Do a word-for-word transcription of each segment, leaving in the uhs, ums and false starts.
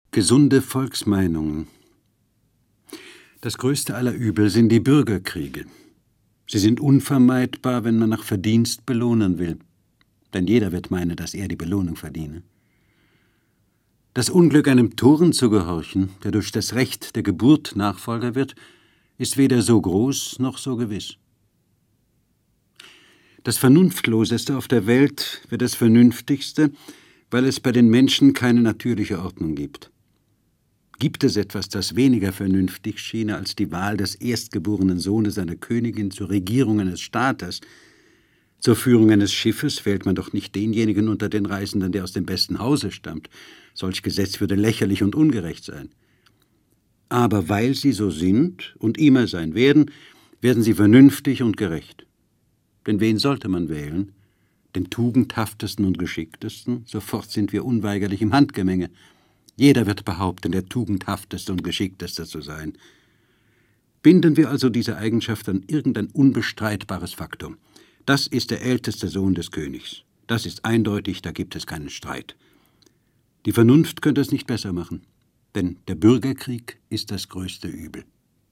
Gesunde Volksmeinungen. Das größte aller Übel sind die Bürgerkriege. Sie sind unvermeidbar, wenn man nach Verdienst belohnen will. Denn jeder wird meinen, dass er die Belohnung verdiene. Das Unglück, einem Toren zu gehorchen, der durch das Recht der Geburt Nachfolger wird, ist weder so groß noch so gewiss. Das Vernunftloseste auf der Welt wird das Vernünftigste, weil es bei den Menschen keine natürliche Ordnung gibt. Gibt es etwas, das weniger vernünftig schiene als die Wahl des erstgeborenen Sohnes einer Königin zur Regierung eines Staates? Zur Führung eines Schiffes wählt man doch nicht denjenigen unter den Reisenden, der aus dem besten Hause stammt. Solch Gesetz würde lächerlich und ungerecht sein. Aber weil sie so sind und immer sein werden, werden sie vernünftig und gerecht. Denn wen sollte man wählen? Den tugendhaftesten und geschicktesten? Sofort sind wir unweigerlich im Handgemenge. Jeder wird behaupten, der tugendhafteste und geschickteste zu sein. Binden wir also diese Eigenschaft an irgendein unbestreitbares Faktum. Das ist der älteste Sohn des Königs. Das ist eindeutig, da gibt es keinen Streit. Die Vernunft könnte es nicht besser machen, denn der Bürgerkrieg ist das größte Übel.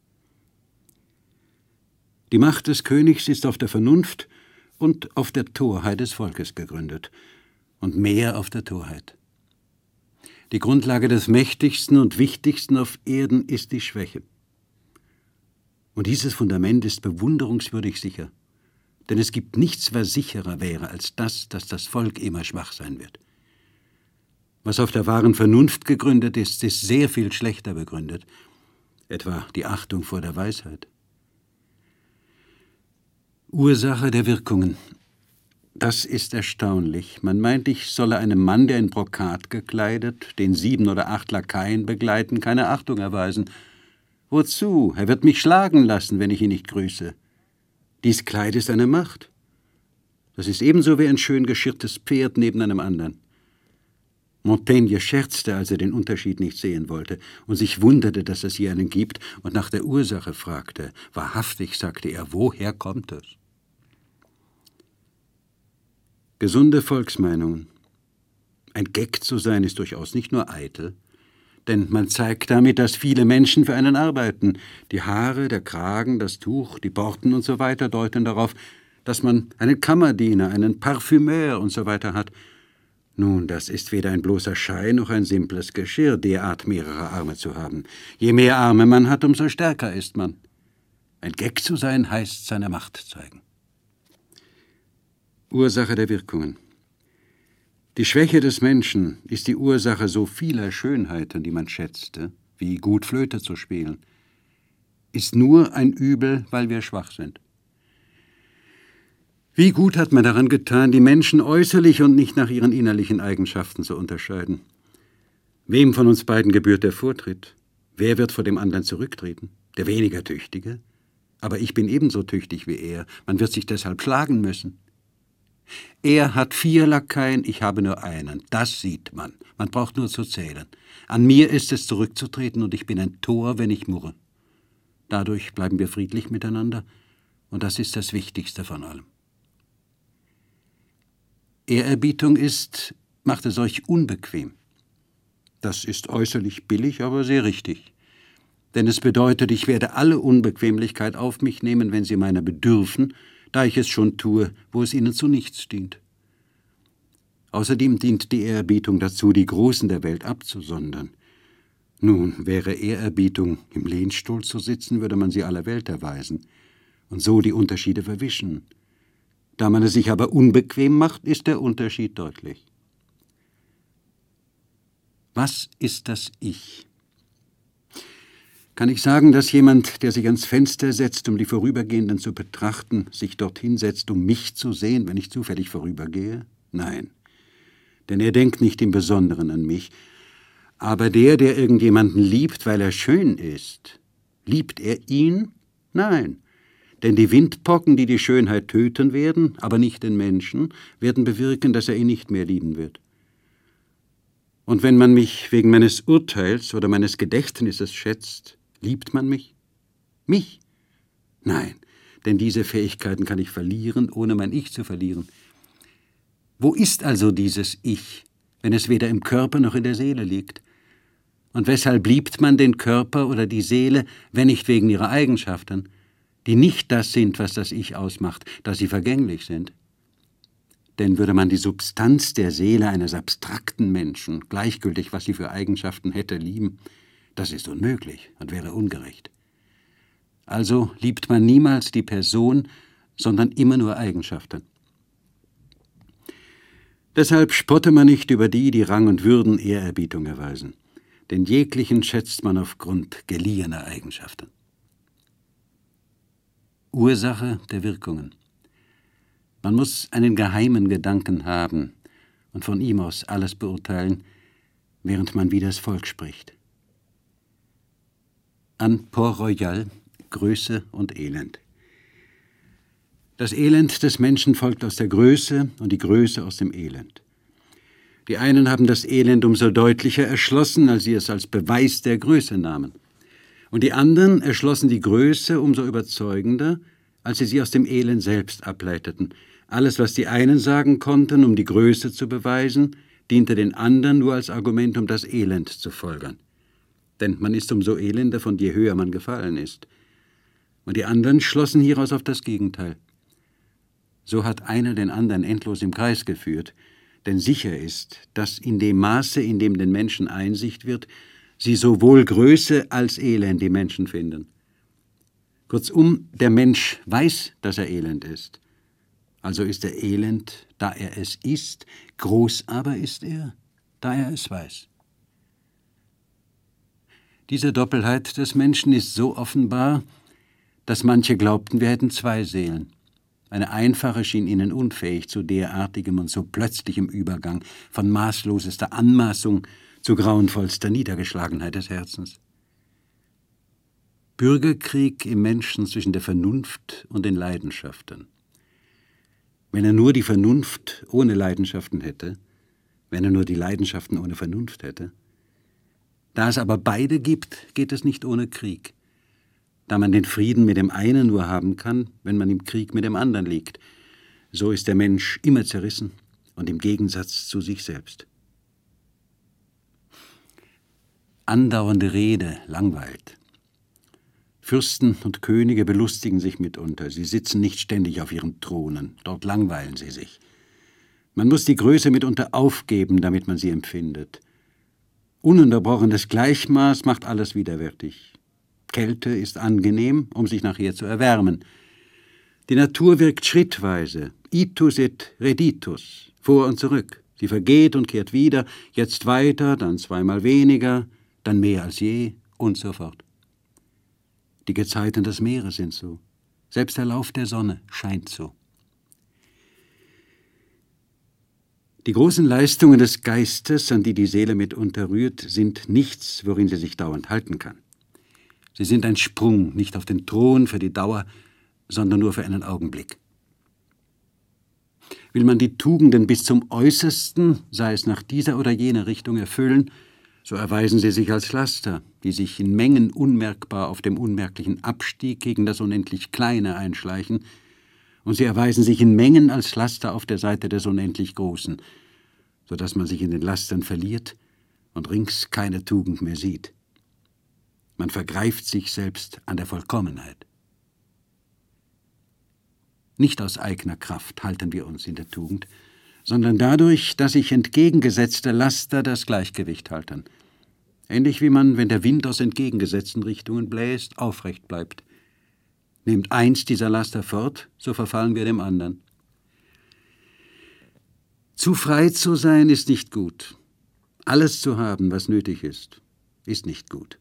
Die Macht des Königs ist auf der Vernunft und auf der Torheit des Volkes gegründet, und mehr auf der Torheit. Die Grundlage des Mächtigsten und Wichtigsten auf Erden ist die Schwäche. Und dieses Fundament ist bewunderungswürdig sicher, denn es gibt nichts, was sicherer wäre als das, dass das Volk immer schwach sein wird. Was auf der wahren Vernunft gegründet ist, ist sehr viel schlechter begründet, etwa die Achtung vor der Weisheit. Ursache der Wirkungen. Das ist erstaunlich. Man meint, ich solle einem Mann, der in Brokat gekleidet, den sieben oder acht Lakaien begleiten, keine Achtung erweisen. Wozu? Er wird mich schlagen lassen, wenn ich ihn nicht grüße. Dies Kleid ist eine Macht. Das ist ebenso wie ein schön geschirrtes Pferd neben einem anderen. Montaigne scherzte, als er den Unterschied nicht sehen wollte und sich wunderte, dass es hier einen gibt, und nach der Ursache fragte. Wahrhaftig, sagte er, woher kommt es? Gesunde Volksmeinungen. Ein Geck zu sein ist durchaus nicht nur eitel, denn man zeigt damit, dass viele Menschen für einen arbeiten. Die Haare, der Kragen, das Tuch, die Borten und so weiter deuten darauf, dass man einen Kammerdiener, einen Parfümeur und so weiter hat. Nun, das ist weder ein bloßer Schein noch ein simples Geschirr, derart mehrere Arme zu haben. Je mehr Arme man hat, umso stärker ist man. Ein Geck zu sein, heißt seine Macht zeigen. Ursache der Wirkungen. Die Schwäche des Menschen ist die Ursache so vieler Schönheiten, die man schätzte, wie gut Flöte zu spielen, ist nur ein Übel, weil wir schwach sind. Wie gut hat man daran getan, die Menschen äußerlich und nicht nach ihren innerlichen Eigenschaften zu unterscheiden. Wem von uns beiden gebührt der Vortritt? Wer wird vor dem anderen zurücktreten? Der weniger Tüchtige? Aber ich bin ebenso tüchtig wie er. Man wird sich deshalb schlagen müssen. Er hat vier Lakaien, ich habe nur einen. Das sieht man. Man braucht nur zu zählen. An mir ist es, zurückzutreten, und ich bin ein Tor, wenn ich murre. Dadurch bleiben wir friedlich miteinander, und das ist das Wichtigste von allem. Ehrerbietung ist, macht es euch unbequem. Das ist äußerlich billig, aber sehr richtig. Denn es bedeutet, ich werde alle Unbequemlichkeit auf mich nehmen, wenn sie meiner bedürfen, da ich es schon tue, wo es ihnen zu nichts dient. Außerdem dient die Ehrerbietung dazu, die Großen der Welt abzusondern. Nun, wäre Ehrerbietung, im Lehnstuhl zu sitzen, würde man sie aller Welt erweisen und so die Unterschiede verwischen. Da man es sich aber unbequem macht, ist der Unterschied deutlich. Was ist das Ich? Kann ich sagen, dass jemand, der sich ans Fenster setzt, um die Vorübergehenden zu betrachten, sich dorthin setzt, um mich zu sehen, wenn ich zufällig vorübergehe? Nein, denn er denkt nicht im Besonderen an mich. Aber der, der irgendjemanden liebt, weil er schön ist, liebt er ihn? Nein, denn die Windpocken, die die Schönheit töten werden, aber nicht den Menschen, werden bewirken, dass er ihn nicht mehr lieben wird. Und wenn man mich wegen meines Urteils oder meines Gedächtnisses schätzt, liebt man mich? Mich? Nein, denn diese Fähigkeiten kann ich verlieren, ohne mein Ich zu verlieren. Wo ist also dieses Ich, wenn es weder im Körper noch in der Seele liegt? Und weshalb liebt man den Körper oder die Seele, wenn nicht wegen ihrer Eigenschaften, die nicht das sind, was das Ich ausmacht, da sie vergänglich sind? Denn würde man die Substanz der Seele eines abstrakten Menschen, gleichgültig was sie für Eigenschaften hätte, lieben, das ist unmöglich und wäre ungerecht. Also liebt man niemals die Person, sondern immer nur Eigenschaften. Deshalb spotte man nicht über die, die Rang und Würden Ehrerbietung erweisen, denn jeglichen schätzt man aufgrund geliehener Eigenschaften. Ursache der Wirkungen. Man muss einen geheimen Gedanken haben und von ihm aus alles beurteilen, während man wie das Volk spricht. An Port-Royal, Größe und Elend. Das Elend des Menschen folgt aus der Größe und die Größe aus dem Elend. Die einen haben das Elend umso deutlicher erschlossen, als sie es als Beweis der Größe nahmen. Und die anderen erschlossen die Größe umso überzeugender, als sie sie aus dem Elend selbst ableiteten. Alles, was die einen sagen konnten, um die Größe zu beweisen, diente den anderen nur als Argument, um das Elend zu folgern. Denn man ist umso elender, von je höher man gefallen ist. Und die anderen schlossen hieraus auf das Gegenteil. So hat einer den anderen endlos im Kreis geführt, denn sicher ist, dass in dem Maße, in dem den Menschen Einsicht wird, sie sowohl Größe als Elend die Menschen finden. Kurzum, der Mensch weiß, dass er elend ist. Also ist er elend, da er es ist, groß aber ist er, da er es weiß. Diese Doppelheit des Menschen ist so offenbar, dass manche glaubten, wir hätten zwei Seelen. Eine einfache schien ihnen unfähig zu derartigem und so plötzlichem Übergang von maßlosester Anmaßung zu grauenvollster Niedergeschlagenheit des Herzens. Bürgerkrieg im Menschen zwischen der Vernunft und den Leidenschaften. Wenn er nur die Vernunft ohne Leidenschaften hätte, wenn er nur die Leidenschaften ohne Vernunft hätte. Da es aber beide gibt, geht es nicht ohne Krieg. Da man den Frieden mit dem einen nur haben kann, wenn man im Krieg mit dem anderen liegt. So ist der Mensch immer zerrissen und im Gegensatz zu sich selbst. Andauernde Rede langweilt. Fürsten und Könige belustigen sich mitunter. Sie sitzen nicht ständig auf ihren Thronen, dort langweilen sie sich. Man muss die Größe mitunter aufgeben, damit man sie empfindet. Ununterbrochenes Gleichmaß macht alles widerwärtig. Kälte ist angenehm, um sich nachher zu erwärmen. Die Natur wirkt schrittweise, itus et reditus, vor und zurück. Sie vergeht und kehrt wieder, jetzt weiter, dann zweimal weniger, dann mehr als je und so fort. Die Gezeiten des Meeres sind so. Selbst der Lauf der Sonne scheint so. Die großen Leistungen des Geistes, an die die Seele mitunter rührt, sind nichts, worin sie sich dauernd halten kann. Sie sind ein Sprung, nicht auf den Thron für die Dauer, sondern nur für einen Augenblick. Will man die Tugenden bis zum Äußersten, sei es nach dieser oder jener Richtung, erfüllen, so erweisen sie sich als Laster, die sich in Mengen unmerkbar auf dem unmerklichen Abstieg gegen das unendlich Kleine einschleichen, und sie erweisen sich in Mengen als Laster auf der Seite des unendlich Großen, so dass man sich in den Lastern verliert und rings keine Tugend mehr sieht. Man vergreift sich selbst an der Vollkommenheit. Nicht aus eigener Kraft halten wir uns in der Tugend, sondern dadurch, dass sich entgegengesetzte Laster das Gleichgewicht halten. Ähnlich wie man, wenn der Wind aus entgegengesetzten Richtungen bläst, aufrecht bleibt. Nehmt eins dieser Laster fort, so verfallen wir dem anderen. Zu frei zu sein ist nicht gut. Alles zu haben, was nötig ist, ist nicht gut.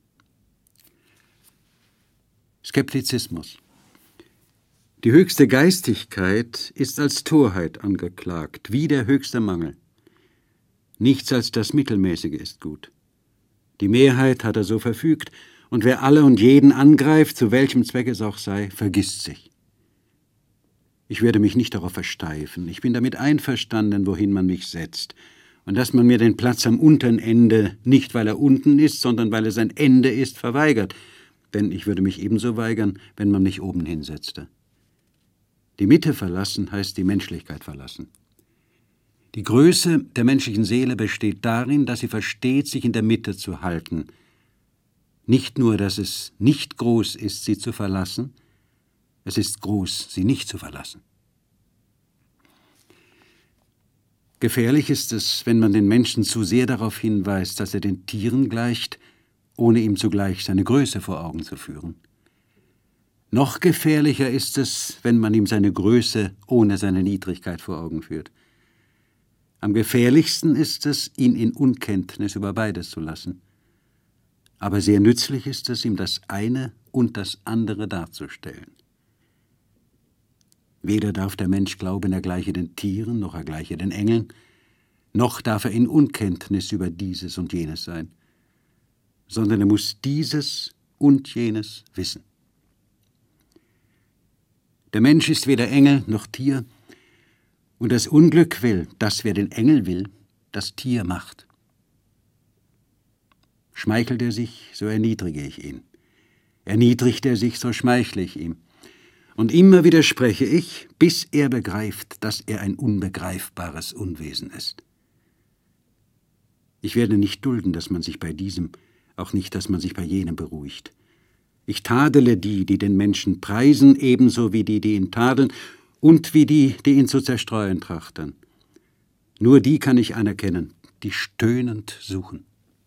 Skeptizismus. Die höchste Geistigkeit ist als Torheit angeklagt, wie der höchste Mangel. Nichts als das Mittelmäßige ist gut. Die Mehrheit hat er so verfügt, und wer alle und jeden angreift, zu welchem Zweck es auch sei, vergisst sich. Ich werde mich nicht darauf versteifen. Ich bin damit einverstanden, wohin man mich setzt, und dass man mir den Platz am unteren Ende, nicht weil er unten ist, sondern weil es ein Ende ist, verweigert. Denn ich würde mich ebenso weigern, wenn man mich oben hinsetzte. Die Mitte verlassen heißt die Menschlichkeit verlassen. Die Größe der menschlichen Seele besteht darin, dass sie versteht, sich in der Mitte zu halten. Nicht nur, dass es nicht groß ist, sie zu verlassen, es ist groß, sie nicht zu verlassen. Gefährlich ist es, wenn man den Menschen zu sehr darauf hinweist, dass er den Tieren gleicht, ohne ihm zugleich seine Größe vor Augen zu führen. Noch gefährlicher ist es, wenn man ihm seine Größe ohne seine Niedrigkeit vor Augen führt. Am gefährlichsten ist es, ihn in Unkenntnis über beides zu lassen. Aber sehr nützlich ist es, ihm das eine und das andere darzustellen. Weder darf der Mensch glauben, er gleiche den Tieren, noch er gleiche den Engeln, noch darf er in Unkenntnis über dieses und jenes sein, sondern er muss dieses und jenes wissen. Der Mensch ist weder Engel noch Tier, und das Unglück will, dass wer den Engel will, das Tier macht. Schmeichelt er sich, so erniedrige ich ihn. Erniedrigt er sich, so schmeichle ich ihm. Und immer widerspreche ich, bis er begreift, dass er ein unbegreifbares Unwesen ist. Ich werde nicht dulden, dass man sich bei diesem, auch nicht, dass man sich bei jenem beruhigt. Ich tadele die, die den Menschen preisen, ebenso wie die, die ihn tadeln, und wie die, die ihn zu zerstreuen trachten. Nur die kann ich anerkennen, die stöhnend suchen.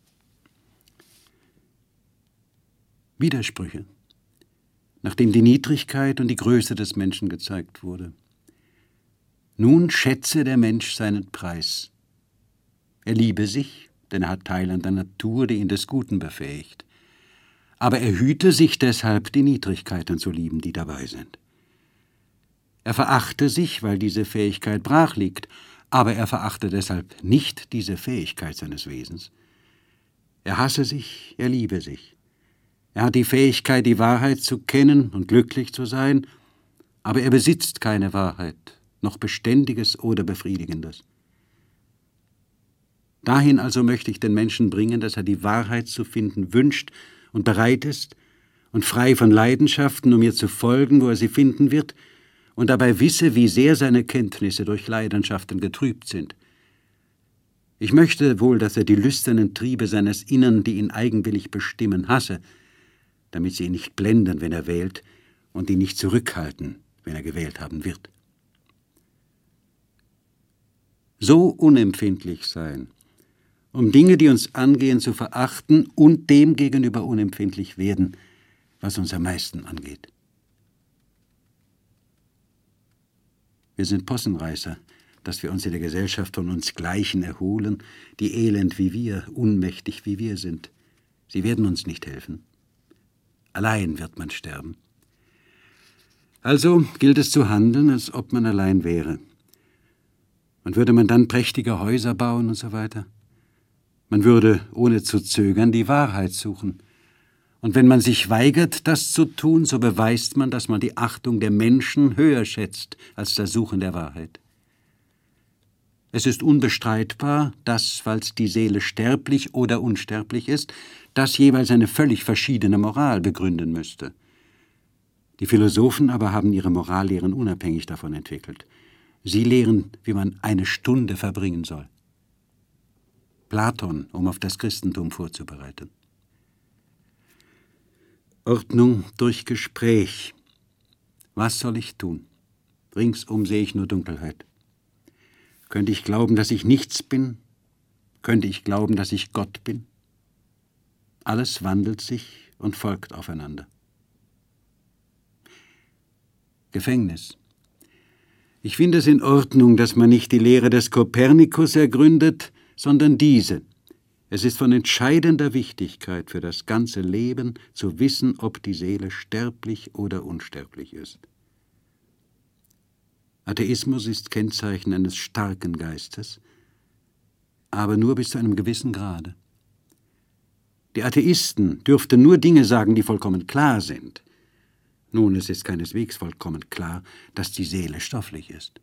Widersprüche, nachdem die Niedrigkeit und die Größe des Menschen gezeigt wurde. Nun schätze der Mensch seinen Preis. Er liebe sich, denn er hat Teil an der Natur, die ihn des Guten befähigt. Aber er hüte sich deshalb, die Niedrigkeiten zu lieben, die dabei sind. Er verachte sich, weil diese Fähigkeit brach liegt, aber er verachte deshalb nicht diese Fähigkeit seines Wesens. Er hasse sich, er liebe sich. Er hat die Fähigkeit, die Wahrheit zu kennen und glücklich zu sein, aber er besitzt keine Wahrheit, noch Beständiges oder Befriedigendes. Dahin also möchte ich den Menschen bringen, dass er die Wahrheit zu finden wünscht und bereit ist und frei von Leidenschaften, um ihr zu folgen, wo er sie finden wird, und dabei wisse, wie sehr seine Kenntnisse durch Leidenschaften getrübt sind. Ich möchte wohl, dass er die lüsternen Triebe seines Innern, die ihn eigenwillig bestimmen, hasse, damit sie ihn nicht blenden, wenn er wählt, und ihn nicht zurückhalten, wenn er gewählt haben wird. So unempfindlich sein, um Dinge, die uns angehen, zu verachten und dem gegenüber unempfindlich werden, was uns am meisten angeht. Wir sind Possenreißer, dass wir uns in der Gesellschaft von uns Gleichen erholen, die elend wie wir, unmächtig wie wir sind. Sie werden uns nicht helfen. Allein wird man sterben. Also gilt es zu handeln, als ob man allein wäre. Und würde man dann prächtige Häuser bauen und so weiter? Man würde ohne zu zögern die Wahrheit suchen. Und wenn man sich weigert, das zu tun, so beweist man, dass man die Achtung der Menschen höher schätzt als das Suchen der Wahrheit. Es ist unbestreitbar, dass, falls die Seele sterblich oder unsterblich ist, das jeweils eine völlig verschiedene Moral begründen müsste. Die Philosophen aber haben ihre Morallehren unabhängig davon entwickelt. Sie lehren, wie man eine Stunde verbringen soll. Platon, um auf das Christentum vorzubereiten. Ordnung durch Gespräch. Was soll ich tun? Ringsum sehe ich nur Dunkelheit. Könnte ich glauben, dass ich nichts bin? Könnte ich glauben, dass ich Gott bin? Alles wandelt sich und folgt aufeinander. Gefängnis. Ich finde es in Ordnung, dass man nicht die Lehre des Kopernikus ergründet, sondern diese. Es ist von entscheidender Wichtigkeit für das ganze Leben, zu wissen, ob die Seele sterblich oder unsterblich ist. Atheismus ist Kennzeichen eines starken Geistes, aber nur bis zu einem gewissen Grade. Die Atheisten dürften nur Dinge sagen, die vollkommen klar sind. Nun, es ist keineswegs vollkommen klar, dass die Seele stofflich ist.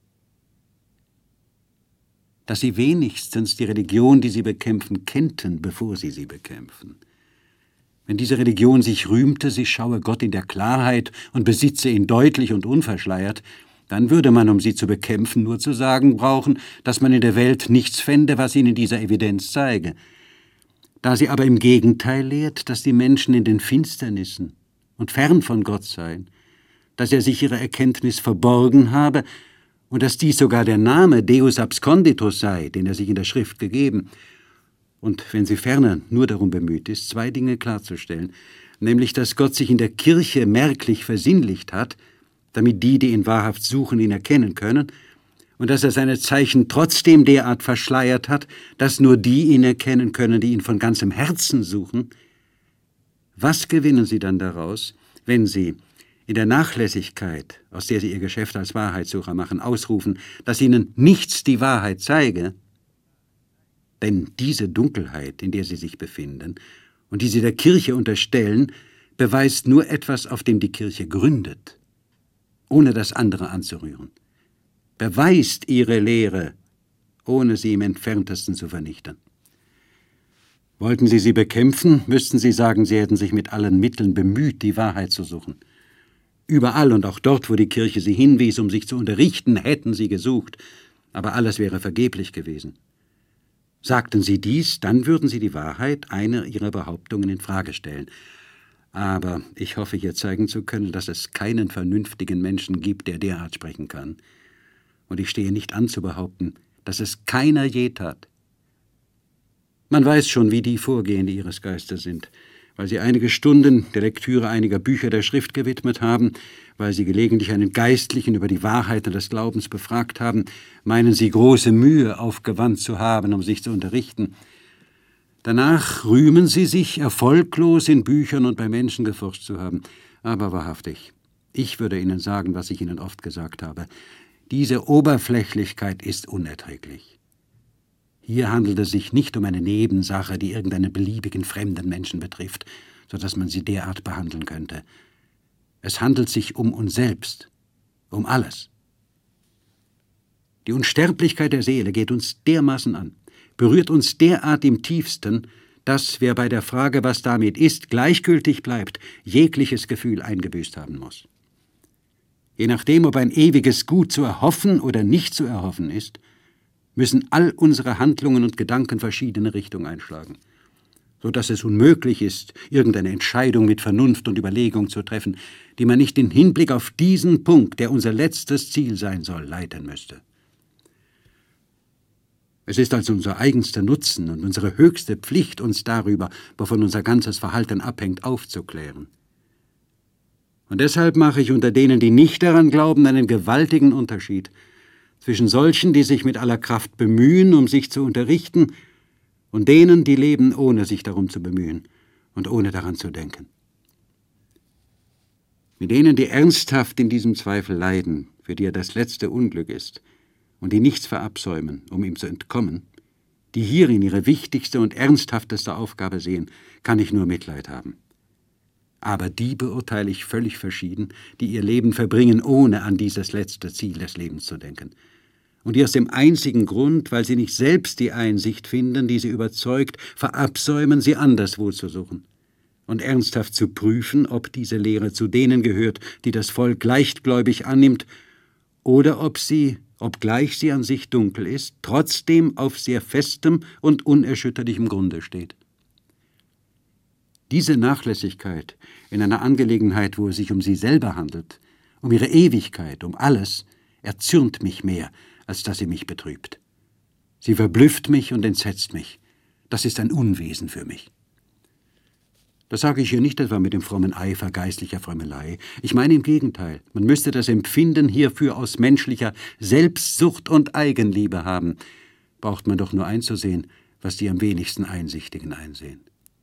Dass sie wenigstens die Religion, die sie bekämpfen, kennten, bevor sie sie bekämpfen. Wenn diese Religion sich rühmte, sie schaue Gott in der Klarheit und besitze ihn deutlich und unverschleiert, Dann würde man, um sie zu bekämpfen, nur zu sagen brauchen, dass man in der Welt nichts fände, was ihnen dieser Evidenz zeige. Da sie aber im Gegenteil lehrt, dass die Menschen in den Finsternissen und fern von Gott seien, dass er sich ihre Erkenntnis verborgen habe und dass dies sogar der Name Deus absconditus sei, den er sich in der Schrift gegeben. Und wenn sie ferner nur darum bemüht ist, zwei Dinge klarzustellen, nämlich, dass Gott sich in der Kirche merklich versinnlicht hat, damit die, die ihn wahrhaft suchen, ihn erkennen können, und dass er seine Zeichen trotzdem derart verschleiert hat, dass nur die ihn erkennen können, die ihn von ganzem Herzen suchen. Was gewinnen sie dann daraus, wenn sie in der Nachlässigkeit, aus der sie ihr Geschäft als Wahrheitssucher machen, ausrufen, dass ihnen nichts die Wahrheit zeige? Denn diese Dunkelheit, in der sie sich befinden und die sie der Kirche unterstellen, beweist nur etwas, auf dem die Kirche gründet, ohne das andere anzurühren. Beweist ihre Lehre, ohne sie im Entferntesten zu vernichten. Wollten sie sie bekämpfen, müssten sie sagen, sie hätten sich mit allen Mitteln bemüht, die Wahrheit zu suchen. Überall und auch dort, wo die Kirche sie hinwies, um sich zu unterrichten, hätten sie gesucht, aber alles wäre vergeblich gewesen. Sagten sie dies, dann würden sie die Wahrheit einer ihrer Behauptungen in Frage stellen. Aber ich hoffe, hier zeigen zu können, dass es keinen vernünftigen Menschen gibt, der derart sprechen kann. Und ich stehe nicht an zu behaupten, dass es keiner je tat. Man weiß schon, wie die vorgehen, die ihres Geistes sind, weil sie einige Stunden der Lektüre einiger Bücher der Schrift gewidmet haben, weil sie gelegentlich einen Geistlichen über die Wahrheiten des Glaubens befragt haben, meinen sie große Mühe aufgewandt zu haben, um sich zu unterrichten. Danach rühmen sie sich, erfolglos in Büchern und bei Menschen geforscht zu haben. Aber wahrhaftig, ich würde Ihnen sagen, was ich Ihnen oft gesagt habe. Diese Oberflächlichkeit ist unerträglich. Hier handelt es sich nicht um eine Nebensache, die irgendeinen beliebigen fremden Menschen betrifft, so dass man sie derart behandeln könnte. Es handelt sich um uns selbst, um alles. Die Unsterblichkeit der Seele geht uns dermaßen an, berührt uns derart im tiefsten, dass, wer bei der Frage, was damit ist, gleichgültig bleibt, jegliches Gefühl eingebüßt haben muss. Je nachdem, ob ein ewiges Gut zu erhoffen oder nicht zu erhoffen ist, müssen all unsere Handlungen und Gedanken verschiedene Richtungen einschlagen, so dass es unmöglich ist, irgendeine Entscheidung mit Vernunft und Überlegung zu treffen, die man nicht in Hinblick auf diesen Punkt, der unser letztes Ziel sein soll, leiten müsste. Es ist also unser eigenster Nutzen und unsere höchste Pflicht, uns darüber, wovon unser ganzes Verhalten abhängt, aufzuklären. Und deshalb mache ich unter denen, die nicht daran glauben, einen gewaltigen Unterschied zwischen solchen, die sich mit aller Kraft bemühen, um sich zu unterrichten, und denen, die leben, ohne sich darum zu bemühen und ohne daran zu denken. Mit denen, die ernsthaft in diesem Zweifel leiden, für die er das letzte Unglück ist, und die nichts verabsäumen, um ihm zu entkommen, die hierin ihre wichtigste und ernsthafteste Aufgabe sehen, kann ich nur Mitleid haben. Aber die beurteile ich völlig verschieden, die ihr Leben verbringen, ohne an dieses letzte Ziel des Lebens zu denken. Und die aus dem einzigen Grund, weil sie nicht selbst die Einsicht finden, die sie überzeugt, verabsäumen, sie anderswo zu suchen und ernsthaft zu prüfen, ob diese Lehre zu denen gehört, die das Volk leichtgläubig annimmt, oder ob sie, obgleich sie an sich dunkel ist, trotzdem auf sehr festem und unerschütterlichem Grunde steht. Diese Nachlässigkeit in einer Angelegenheit, wo es sich um sie selber handelt, um ihre Ewigkeit, um alles, erzürnt mich mehr, als dass sie mich betrübt. Sie verblüfft mich und entsetzt mich. Das ist ein Unwesen für mich. Das sage ich hier nicht etwa mit dem frommen Eifer geistlicher Frömmelei. Ich meine im Gegenteil, man müsste das Empfinden hierfür aus menschlicher Selbstsucht und Eigenliebe haben. Braucht man doch nur einzusehen, was die am wenigsten Einsichtigen einsehen.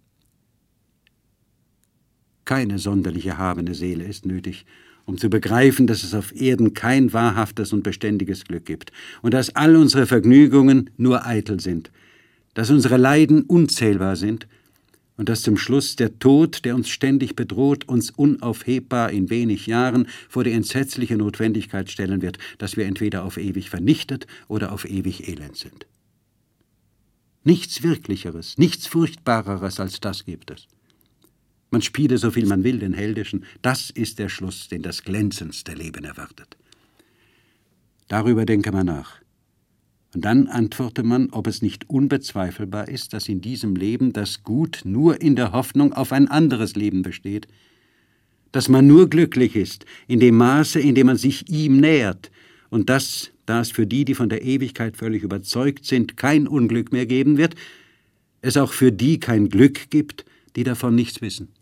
Keine sonderlich erhabene Seele ist nötig, um zu begreifen, dass es auf Erden kein wahrhaftes und beständiges Glück gibt und dass all unsere Vergnügungen nur eitel sind, dass unsere Leiden unzählbar sind und dass zum Schluss der Tod, der uns ständig bedroht, uns unaufhebbar in wenig Jahren vor die entsetzliche Notwendigkeit stellen wird, dass wir entweder auf ewig vernichtet oder auf ewig elend sind. Nichts Wirklicheres, nichts Furchtbareres als das gibt es. Man spiele so viel man will, den Heldischen. Das ist der Schluss, den das glänzendste Leben erwartet. Darüber denke man nach. Und dann antworte man, ob es nicht unbezweifelbar ist, dass in diesem Leben das Gut nur in der Hoffnung auf ein anderes Leben besteht, dass man nur glücklich ist in dem Maße, in dem man sich ihm nähert, und dass, da es für die, die von der Ewigkeit völlig überzeugt sind, kein Unglück mehr geben wird, es auch für die kein Glück gibt, die davon nichts wissen.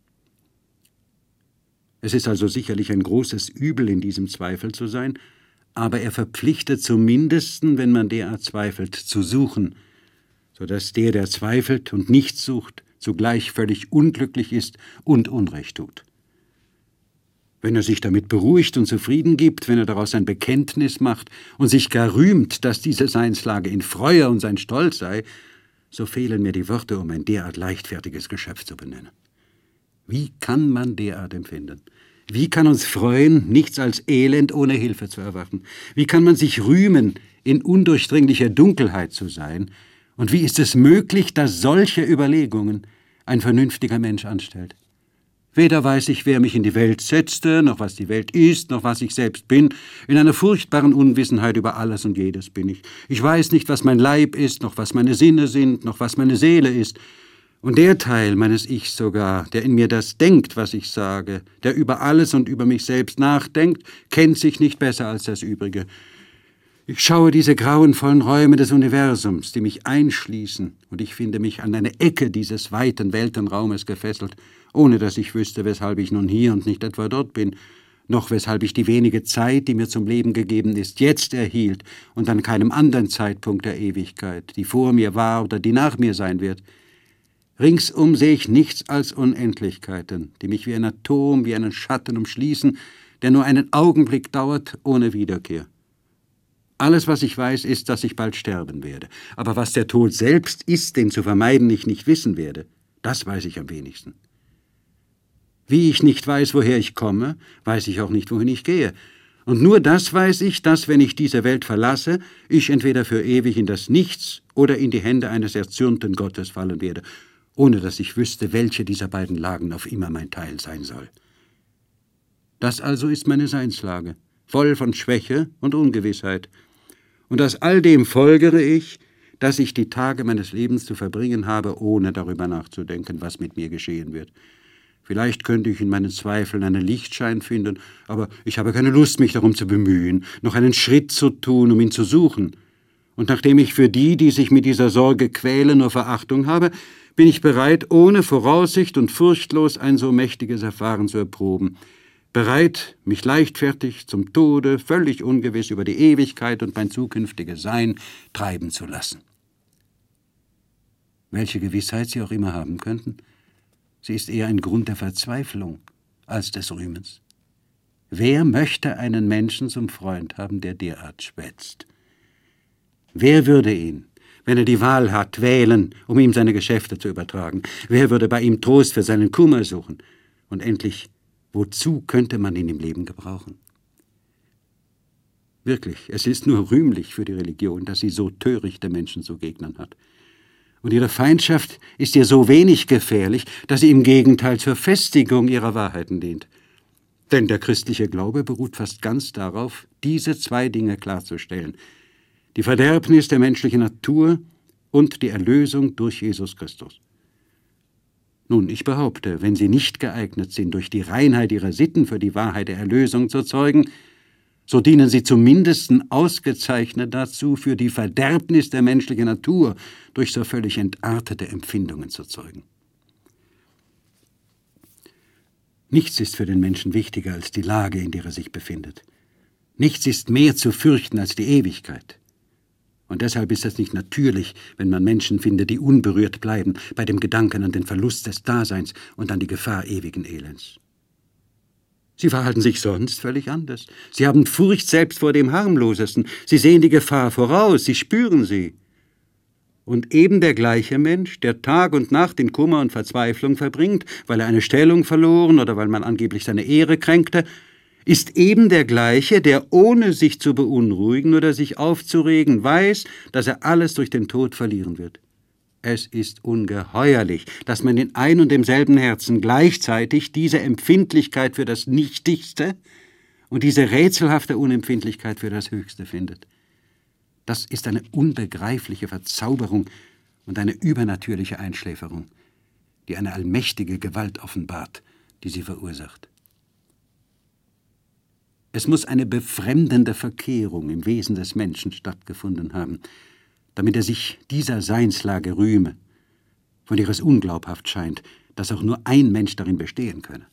Es ist also sicherlich ein großes Übel, in diesem Zweifel zu sein, aber er verpflichtet zumindest, wenn man derart zweifelt, zu suchen, so dass der, der zweifelt und nichts sucht, zugleich völlig unglücklich ist und Unrecht tut. Wenn er sich damit beruhigt und zufrieden gibt, wenn er daraus ein Bekenntnis macht und sich gar rühmt, dass diese Seinslage ihn freue und sein Stolz sei, so fehlen mir die Worte, um ein derart leichtfertiges Geschöpf zu benennen. Wie kann man derart empfinden? Wie kann uns freuen, nichts als Elend ohne Hilfe zu erwarten? Wie kann man sich rühmen, in undurchdringlicher Dunkelheit zu sein? Und wie ist es möglich, dass solche Überlegungen ein vernünftiger Mensch anstellt? Weder weiß ich, wer mich in die Welt setzte, noch was die Welt ist, noch was ich selbst bin. In einer furchtbaren Unwissenheit über alles und jedes bin ich. Ich weiß nicht, was mein Leib ist, noch was meine Sinne sind, noch was meine Seele ist. Und der Teil meines Ichs sogar, der in mir das denkt, was ich sage, der über alles und über mich selbst nachdenkt, kennt sich nicht besser als das Übrige. Ich schaue diese grauenvollen Räume des Universums, die mich einschließen, und ich finde mich an eine Ecke dieses weiten Weltenraumes gefesselt, ohne dass ich wüsste, weshalb ich nun hier und nicht etwa dort bin, noch weshalb ich die wenige Zeit, die mir zum Leben gegeben ist, jetzt erhielt und an keinem anderen Zeitpunkt der Ewigkeit, die vor mir war oder die nach mir sein wird. Ringsum sehe ich nichts als Unendlichkeiten, die mich wie ein Atom, wie einen Schatten umschließen, der nur einen Augenblick dauert, ohne Wiederkehr. Alles, was ich weiß, ist, dass ich bald sterben werde. Aber was der Tod selbst ist, den zu vermeiden ich nicht wissen werde, das weiß ich am wenigsten. Wie ich nicht weiß, woher ich komme, weiß ich auch nicht, wohin ich gehe. Und nur das weiß ich, dass, wenn ich diese Welt verlasse, ich entweder für ewig in das Nichts oder in die Hände eines erzürnten Gottes fallen werde, ohne dass ich wüsste, welche dieser beiden Lagen auf immer mein Teil sein soll. Das also ist meine Seinslage, voll von Schwäche und Ungewissheit. Und aus all dem folgere ich, dass ich die Tage meines Lebens zu verbringen habe, ohne darüber nachzudenken, was mit mir geschehen wird. Vielleicht könnte ich in meinen Zweifeln einen Lichtschein finden, aber ich habe keine Lust, mich darum zu bemühen, noch einen Schritt zu tun, um ihn zu suchen. Und nachdem ich für die, die sich mit dieser Sorge quälen, nur Verachtung habe, bin ich bereit, ohne Voraussicht und furchtlos ein so mächtiges Erfahren zu erproben, bereit, mich leichtfertig zum Tode, völlig ungewiss über die Ewigkeit und mein zukünftiges Sein treiben zu lassen. Welche Gewissheit Sie auch immer haben könnten, sie ist eher ein Grund der Verzweiflung als des Rühmens. Wer möchte einen Menschen zum Freund haben, der derart schwätzt? Wer würde ihn, wenn er die Wahl hat, wählen, um ihm seine Geschäfte zu übertragen? Wer würde bei ihm Trost für seinen Kummer suchen? Und endlich, wozu könnte man ihn im Leben gebrauchen? Wirklich, es ist nur rühmlich für die Religion, dass sie so törichte Menschen zu Gegnern hat. Und ihre Feindschaft ist ihr so wenig gefährlich, dass sie im Gegenteil zur Festigung ihrer Wahrheiten dient. Denn der christliche Glaube beruht fast ganz darauf, diese zwei Dinge klarzustellen: die Verderbnis der menschlichen Natur und die Erlösung durch Jesus Christus. Nun, ich behaupte, wenn sie nicht geeignet sind, durch die Reinheit ihrer Sitten für die Wahrheit der Erlösung zu zeugen, so dienen sie zumindest ausgezeichnet dazu, für die Verderbnis der menschlichen Natur durch so völlig entartete Empfindungen zu zeugen. Nichts ist für den Menschen wichtiger als die Lage, in der er sich befindet. Nichts ist mehr zu fürchten als die Ewigkeit. Und deshalb ist es nicht natürlich, wenn man Menschen findet, die unberührt bleiben bei dem Gedanken an den Verlust des Daseins und an die Gefahr ewigen Elends. Sie verhalten sich sonst völlig anders. Sie haben Furcht selbst vor dem Harmlosesten. Sie sehen die Gefahr voraus, sie spüren sie. Und eben der gleiche Mensch, der Tag und Nacht in Kummer und Verzweiflung verbringt, weil er eine Stellung verloren oder weil man angeblich seine Ehre kränkte, ist eben der gleiche, der ohne sich zu beunruhigen oder sich aufzuregen weiß, dass er alles durch den Tod verlieren wird. Es ist ungeheuerlich, dass man in ein und demselben Herzen gleichzeitig diese Empfindlichkeit für das Nichtigste und diese rätselhafte Unempfindlichkeit für das Höchste findet. Das ist eine unbegreifliche Verzauberung und eine übernatürliche Einschläferung, die eine allmächtige Gewalt offenbart, die sie verursacht. Es muss eine befremdende Verkehrung im Wesen des Menschen stattgefunden haben, damit er sich dieser Seinslage rühme, von der es unglaubhaft scheint, dass auch nur ein Mensch darin bestehen könne.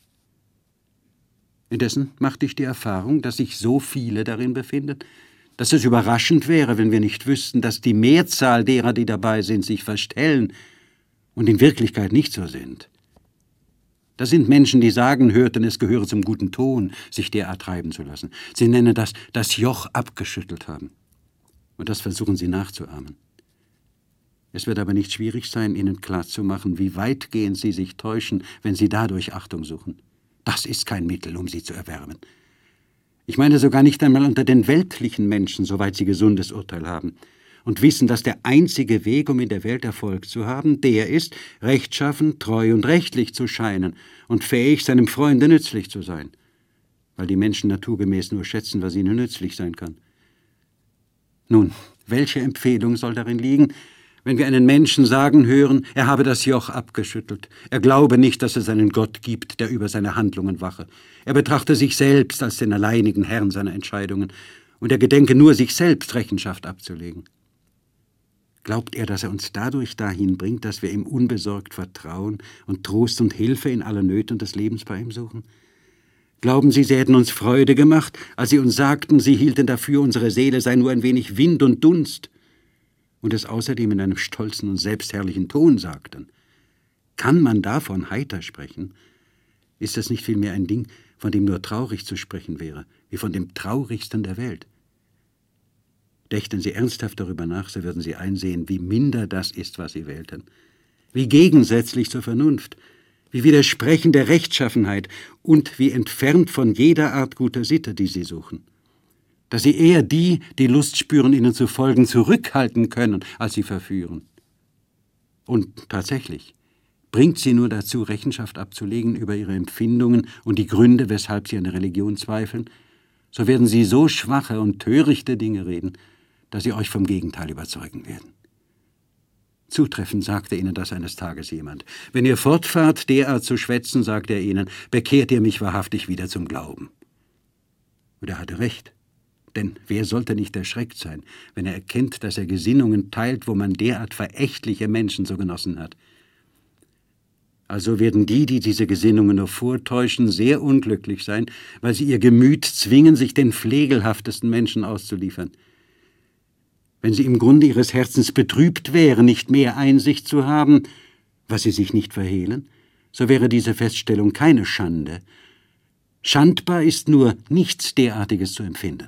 Indessen machte ich die Erfahrung, dass sich so viele darin befinden, dass es überraschend wäre, wenn wir nicht wüssten, dass die Mehrzahl derer, die dabei sind, sich verstellen und in Wirklichkeit nicht so sind. Das sind Menschen, die sagen hörten, es gehöre zum guten Ton, sich derart treiben zu lassen. Sie nennen das das Joch abgeschüttelt haben. Und das versuchen sie nachzuahmen. Es wird aber nicht schwierig sein, ihnen klarzumachen, wie weitgehend sie sich täuschen, wenn sie dadurch Achtung suchen. Das ist kein Mittel, um sie zu erwärmen. Ich meine sogar nicht einmal unter den weltlichen Menschen, soweit sie gesundes Urteil haben und wissen, dass der einzige Weg, um in der Welt Erfolg zu haben, der ist, rechtschaffen, treu und rechtlich zu scheinen und fähig, seinem Freunde nützlich zu sein, weil die Menschen naturgemäß nur schätzen, was ihnen nützlich sein kann. Nun, welche Empfehlung soll darin liegen, wenn wir einen Menschen sagen hören, er habe das Joch abgeschüttelt, er glaube nicht, dass es einen Gott gibt, der über seine Handlungen wache, er betrachte sich selbst als den alleinigen Herrn seiner Entscheidungen und er gedenke nur, sich selbst Rechenschaft abzulegen. Glaubt er, dass er uns dadurch dahin bringt, dass wir ihm unbesorgt vertrauen und Trost und Hilfe in aller Nöte des Lebens bei ihm suchen? Glauben Sie, sie hätten uns Freude gemacht, als sie uns sagten, sie hielten dafür, unsere Seele sei nur ein wenig Wind und Dunst, und es außerdem in einem stolzen und selbstherrlichen Ton sagten? Kann man davon heiter sprechen? Ist es nicht vielmehr ein Ding, von dem nur traurig zu sprechen wäre, wie von dem traurigsten der Welt? Dächten Sie ernsthaft darüber nach, so würden Sie einsehen, wie minder das ist, was Sie wählten, wie gegensätzlich zur Vernunft, wie widersprechend der Rechtschaffenheit und wie entfernt von jeder Art guter Sitte, die Sie suchen. Dass Sie eher die, die Lust spüren, ihnen zu folgen, zurückhalten können, als sie verführen. Und tatsächlich bringt sie nur dazu, Rechenschaft abzulegen über ihre Empfindungen und die Gründe, weshalb sie an der Religion zweifeln, so werden sie so schwache und törichte Dinge reden, dass sie euch vom Gegenteil überzeugen werden. Zutreffend sagte ihnen das eines Tages jemand. Wenn ihr fortfahrt, derart zu schwätzen, sagt er ihnen, bekehrt ihr mich wahrhaftig wieder zum Glauben. Und er hatte recht. Denn wer sollte nicht erschreckt sein, wenn er erkennt, dass er Gesinnungen teilt, wo man derart verächtliche Menschen so genossen hat? Also werden die, die diese Gesinnungen nur vortäuschen, sehr unglücklich sein, weil sie ihr Gemüt zwingen, sich den pflegelhaftesten Menschen auszuliefern. Wenn sie im Grunde ihres Herzens betrübt wären, nicht mehr Einsicht zu haben, was sie sich nicht verhehlen, so wäre diese Feststellung keine Schande. Schandbar ist nur, nichts derartiges zu empfinden.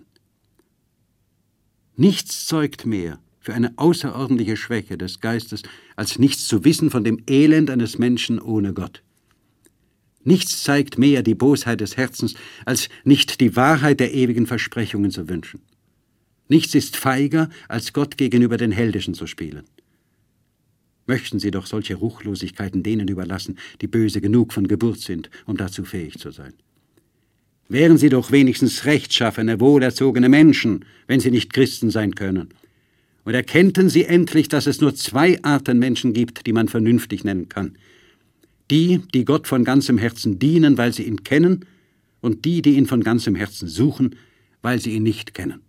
Nichts zeugt mehr für eine außerordentliche Schwäche des Geistes, als nichts zu wissen von dem Elend eines Menschen ohne Gott. Nichts zeigt mehr die Bosheit des Herzens, als nicht die Wahrheit der ewigen Versprechungen zu wünschen. Nichts ist feiger, als Gott gegenüber den Heldischen zu spielen. Möchten Sie doch solche Ruchlosigkeiten denen überlassen, die böse genug von Geburt sind, um dazu fähig zu sein. Wären Sie doch wenigstens rechtschaffene, wohlerzogene Menschen, wenn Sie nicht Christen sein können. Und erkennten Sie endlich, dass es nur zwei Arten Menschen gibt, die man vernünftig nennen kann. Die, die Gott von ganzem Herzen dienen, weil sie ihn kennen, und die, die ihn von ganzem Herzen suchen, weil sie ihn nicht kennen.